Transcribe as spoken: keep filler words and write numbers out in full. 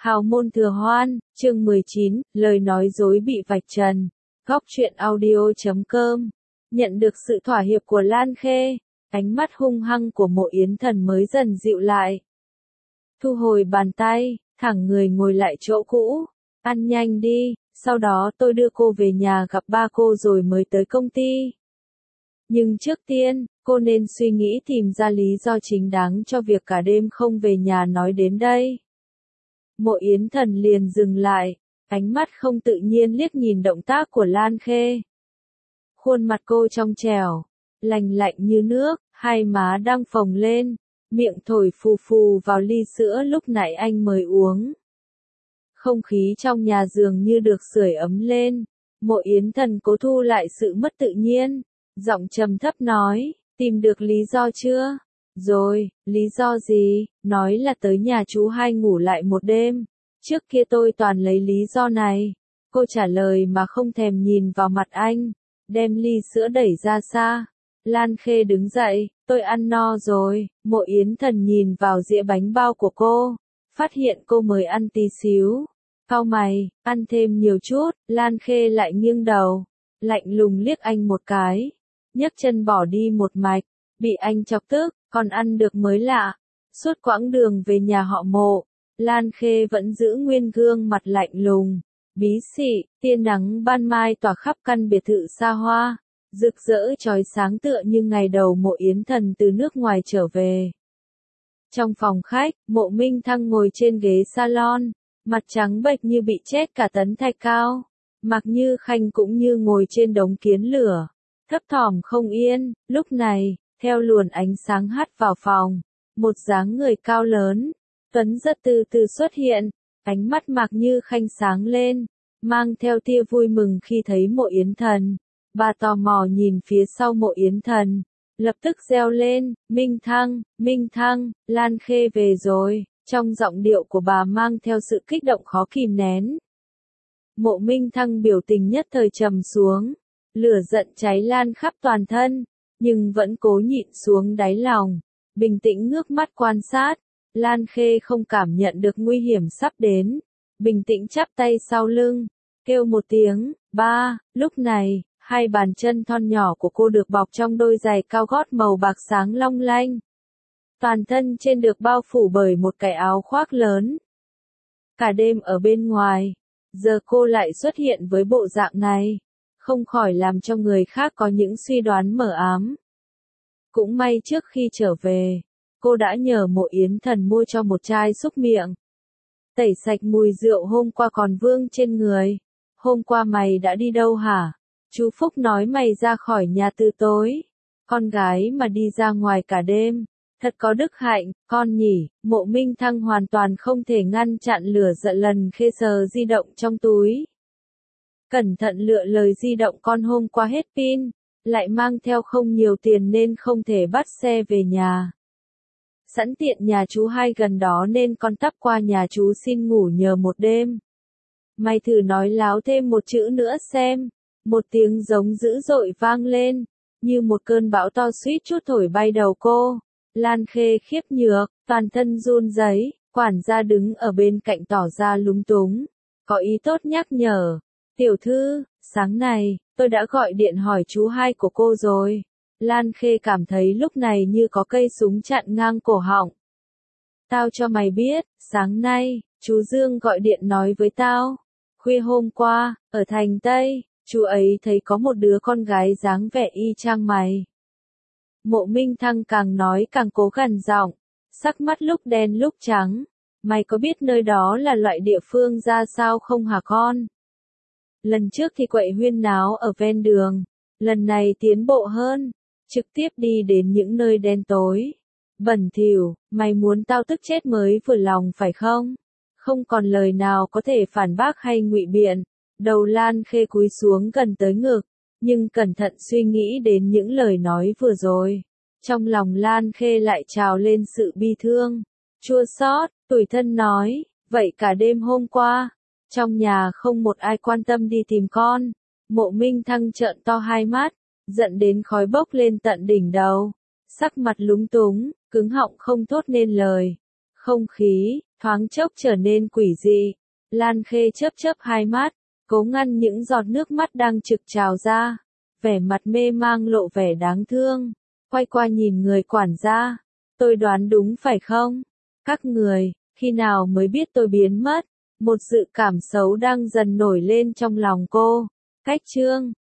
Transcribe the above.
Hào môn thừa hoan, chương mười chín, lời nói dối bị vạch trần. Góc truyện audio chấm com. Nhận được sự thỏa hiệp của Lan Khê, ánh mắt hung hăng của Mộ Yến Thần mới dần dịu lại. Thu hồi bàn tay, thẳng người ngồi lại chỗ cũ. Ăn nhanh đi, sau đó tôi đưa cô về nhà gặp ba cô rồi mới tới công ty. Nhưng trước tiên, cô nên suy nghĩ tìm ra lý do chính đáng cho việc cả đêm không về nhà nói đến đây. Mộ Yến Thần liền dừng lại, ánh mắt không tự nhiên liếc nhìn động tác của Lan Khê. Khuôn mặt cô trong trẻo, lành lạnh như nước, hai má đang phồng lên, miệng thổi phù phù vào ly sữa lúc nãy anh mới uống. Không khí trong nhà dường như được sưởi ấm lên, Mộ Yến Thần cố thu lại sự mất tự nhiên, giọng trầm thấp nói, tìm được lý do chưa? Rồi, lý do gì? Nói là tới nhà chú hai ngủ lại một đêm. Trước kia tôi toàn lấy lý do này. Cô trả lời mà không thèm nhìn vào mặt anh, đem ly sữa đẩy ra xa. Lan Khê đứng dậy, tôi ăn no rồi. Mộ Yến Thần nhìn vào dĩa bánh bao của cô, phát hiện cô mới ăn tí xíu. Cau mày, ăn thêm nhiều chút. Lan Khê lại nghiêng đầu, lạnh lùng liếc anh một cái, nhấc chân bỏ đi một mạch. Bị anh chọc tức, còn ăn được mới lạ. Suốt quãng đường về nhà họ Mộ, Lan Khê vẫn giữ nguyên gương mặt lạnh lùng, bí xị, tia nắng ban mai tỏa khắp căn biệt thự xa hoa, rực rỡ chói sáng tựa như ngày đầu Mộ Yến Thần từ nước ngoài trở về. Trong phòng khách, Mộ Minh Thăng ngồi trên ghế salon, mặt trắng bệch như bị chết cả tấn thạch cao. Mạc Như Khanh cũng như ngồi trên đống kiến lửa, thấp thỏm không yên. Lúc này, theo luồn ánh sáng hắt vào phòng, một dáng người cao lớn, tuấn rất từ từ xuất hiện, ánh mắt Mạc Như Khanh sáng lên, mang theo tia vui mừng khi thấy Mộ Yến Thần. Bà tò mò nhìn phía sau Mộ Yến Thần, lập tức reo lên, Minh Thăng, Minh Thăng, Lan Khê về rồi, trong giọng điệu của bà mang theo sự kích động khó kìm nén. Mộ Minh Thăng biểu tình nhất thời trầm xuống, lửa giận cháy lan khắp toàn thân, nhưng vẫn cố nhịn xuống đáy lòng, bình tĩnh ngước mắt quan sát. Lan Khê không cảm nhận được nguy hiểm sắp đến, bình tĩnh chắp tay sau lưng, kêu một tiếng, ba. Lúc này, hai bàn chân thon nhỏ của cô được bọc trong đôi giày cao gót màu bạc sáng long lanh. Toàn thân trên được bao phủ bởi một cái áo khoác lớn. Cả đêm ở bên ngoài, giờ cô lại xuất hiện với bộ dạng này, không khỏi làm cho người khác có những suy đoán mờ ám. Cũng may trước khi trở về, cô đã nhờ Mộ Yến Thần mua cho một chai xúc miệng, tẩy sạch mùi rượu hôm qua còn vương trên người. Hôm qua mày đã đi đâu hả? Chú Phúc nói mày ra khỏi nhà từ tối. Con gái mà đi ra ngoài cả đêm, thật có đức hạnh, con nhỉ. Mộ Minh Thăng hoàn toàn không thể ngăn chặn lửa giận. Lần Khê sờ di động trong túi, cẩn thận lựa lời di động con hôm qua hết pin, lại mang theo không nhiều tiền nên không thể bắt xe về nhà. Sẵn tiện nhà chú hai gần đó nên con tấp qua nhà chú xin ngủ nhờ một đêm. Mày thử nói láo thêm một chữ nữa xem. Một tiếng giống dữ dội vang lên, như một cơn bão to suýt chút thổi bay đầu cô. Lan Khê khiếp nhược, toàn thân run rẩy. Quản gia đứng ở bên cạnh tỏ ra lúng túng, có ý tốt nhắc nhở. Tiểu thư, sáng này, tôi đã gọi điện hỏi chú hai của cô rồi. Lan Khê cảm thấy lúc này như có cây súng chặn ngang cổ họng. Tao cho mày biết, sáng nay, chú Dương gọi điện nói với tao. Khuya hôm qua, ở thành Tây, chú ấy thấy có một đứa con gái dáng vẻ y chang mày. Mộ Minh Thăng càng nói càng cố gằn giọng, sắc mắt lúc đen lúc trắng. Mày có biết nơi đó là loại địa phương ra sao không hả con? Lần trước thì quậy huyên náo ở ven đường, lần này tiến bộ hơn, trực tiếp đi đến những nơi đen tối, bẩn thỉu. Mày muốn tao tức chết mới vừa lòng phải không? Không còn lời nào có thể phản bác hay ngụy biện. Đầu Lan Khê cúi xuống gần tới ngực, nhưng cẩn thận suy nghĩ đến những lời nói vừa rồi. Trong lòng Lan Khê lại trào lên sự bi thương, chua xót, tủi thân nói, vậy cả đêm hôm qua, trong nhà không một ai quan tâm đi tìm con. Mộ Minh Thăng trợn to hai mắt, giận đến khói bốc lên tận đỉnh đầu, sắc mặt lúng túng, cứng họng không thốt nên lời. Không khí, thoáng chốc trở nên quỷ dị. Lan Khê chớp chớp hai mắt, cố ngăn những giọt nước mắt đang trực trào ra, vẻ mặt mê mang lộ vẻ đáng thương, quay qua nhìn người quản gia, tôi đoán đúng phải không? Các người, khi nào mới biết tôi biến mất? Một dự cảm xấu đang dần nổi lên trong lòng cô. Cách chương